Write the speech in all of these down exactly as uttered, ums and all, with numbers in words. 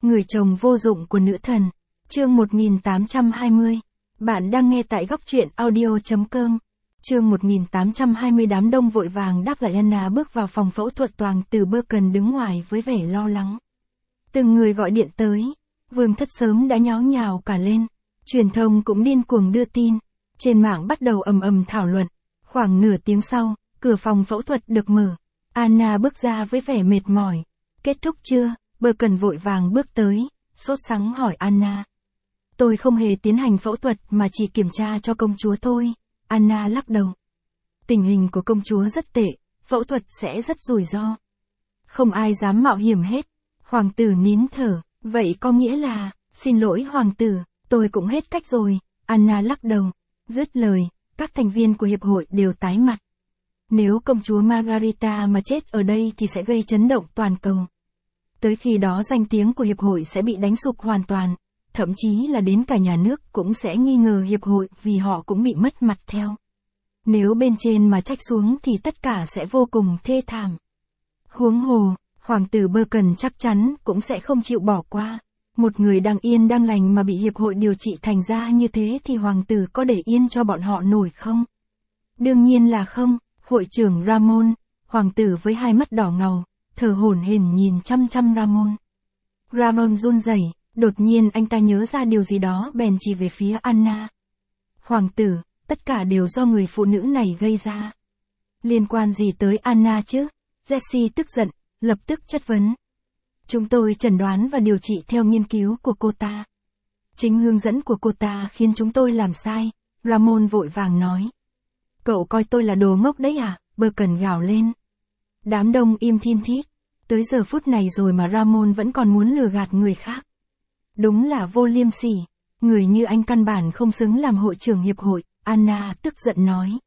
Người chồng vô dụng của nữ thần. Chương một nghìn tám trăm hai mươi. Bạn đang nghe tại góc truyện audio chấm com. Chương một nghìn tám trăm hai mươi. Đám đông vội vàng đáp lại. Anna bước vào phòng phẫu thuật. Toàn từ Berken đứng ngoài với vẻ lo lắng. Từng người gọi điện tới. Vương thất sớm đã nháo nhào cả lên. Truyền thông cũng điên cuồng đưa tin. Trên mạng bắt đầu ầm ầm thảo luận. Khoảng nửa tiếng sau, cửa phòng phẫu thuật được mở. Anna bước ra với vẻ mệt mỏi. Kết thúc chưa? Berken vội vàng bước tới, sốt sắng hỏi Anna. Tôi không hề tiến hành phẫu thuật mà chỉ kiểm tra cho công chúa thôi. Anna lắc đầu. Tình hình của công chúa rất tệ, phẫu thuật sẽ rất rủi ro. Không ai dám mạo hiểm hết. Hoàng tử nín thở, vậy có nghĩa là, xin lỗi hoàng tử, tôi cũng hết cách rồi. Anna lắc đầu. Dứt lời, các thành viên của hiệp hội đều tái mặt. Nếu công chúa Margarita mà chết ở đây thì sẽ gây chấn động toàn cầu. Tới khi đó danh tiếng của hiệp hội sẽ bị đánh sụp hoàn toàn, thậm chí là đến cả nhà nước cũng sẽ nghi ngờ hiệp hội vì họ cũng bị mất mặt theo. Nếu bên trên mà trách xuống thì tất cả sẽ vô cùng thê thảm. Huống hồ, hoàng tử Berken chắc chắn cũng sẽ không chịu bỏ qua. Một người đang yên đang lành mà bị hiệp hội điều trị thành ra như thế thì hoàng tử có để yên cho bọn họ nổi không? Đương nhiên là không. Hội trưởng Ramon, hoàng tử với hai mắt đỏ ngầu, thở hổn hển nhìn chăm chăm Ramon. Ramon run rẩy, đột nhiên anh ta nhớ ra điều gì đó bèn chỉ về phía Anna. Hoàng tử, tất cả đều do người phụ nữ này gây ra. Liên quan gì tới Anna chứ? Jessie tức giận, lập tức chất vấn. Chúng tôi chẩn đoán và điều trị theo nghiên cứu của cô ta. Chính hướng dẫn của cô ta khiến chúng tôi làm sai, Ramon vội vàng nói. Cậu coi tôi là đồ ngốc đấy à? Berken gào lên. Đám đông im thin thít. Tới giờ phút này rồi mà Ramon vẫn còn muốn lừa gạt người khác. Đúng là vô liêm sỉ. Người như anh căn bản không xứng làm hội trưởng hiệp hội. Anna tức giận nói.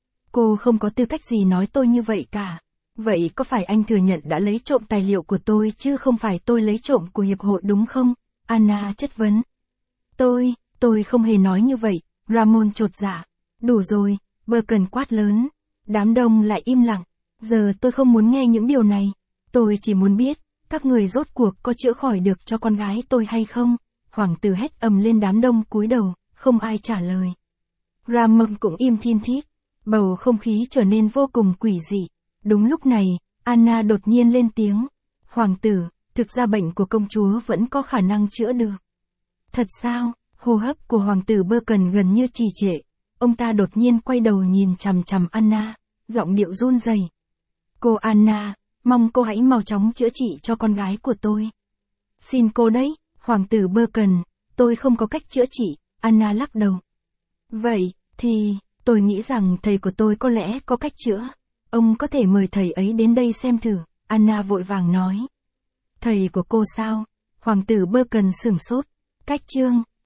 Cô không có tư cách gì nói tôi như vậy cả. Vậy có phải anh thừa nhận đã lấy trộm tài liệu của tôi chứ không phải tôi lấy trộm của hiệp hội đúng không? Anna chất vấn. Tôi, tôi không hề nói như vậy. Ramon chột dạ. Đủ rồi. Berken quát lớn. Đám đông lại im lặng. Giờ tôi không muốn nghe những điều này. Tôi chỉ muốn biết, các người rốt cuộc có chữa khỏi được cho con gái tôi hay không? Hoàng tử hét ầm lên. Đám đông cúi đầu, không ai trả lời. Ramon cũng im thin thít. Bầu không khí trở nên vô cùng quỷ dị. Đúng lúc này, Anna đột nhiên lên tiếng. Hoàng tử, thực ra bệnh của công chúa vẫn có khả năng chữa được. Thật sao? Hô hấp của hoàng tử Berken gần như trì trệ. Ông ta đột nhiên quay đầu nhìn chằm chằm Anna, giọng điệu run rẩy. Cô Anna, mong cô hãy mau chóng chữa trị cho con gái của tôi. Xin cô đấy, hoàng tử Berken, tôi không có cách chữa trị. Anna lắc đầu. Vậy, thì, tôi nghĩ rằng thầy của tôi có lẽ có cách chữa. Ông có thể mời thầy ấy đến đây xem thử. Anna vội vàng nói. Thầy của cô sao? Hoàng tử Berken sửng sốt. Cách chương.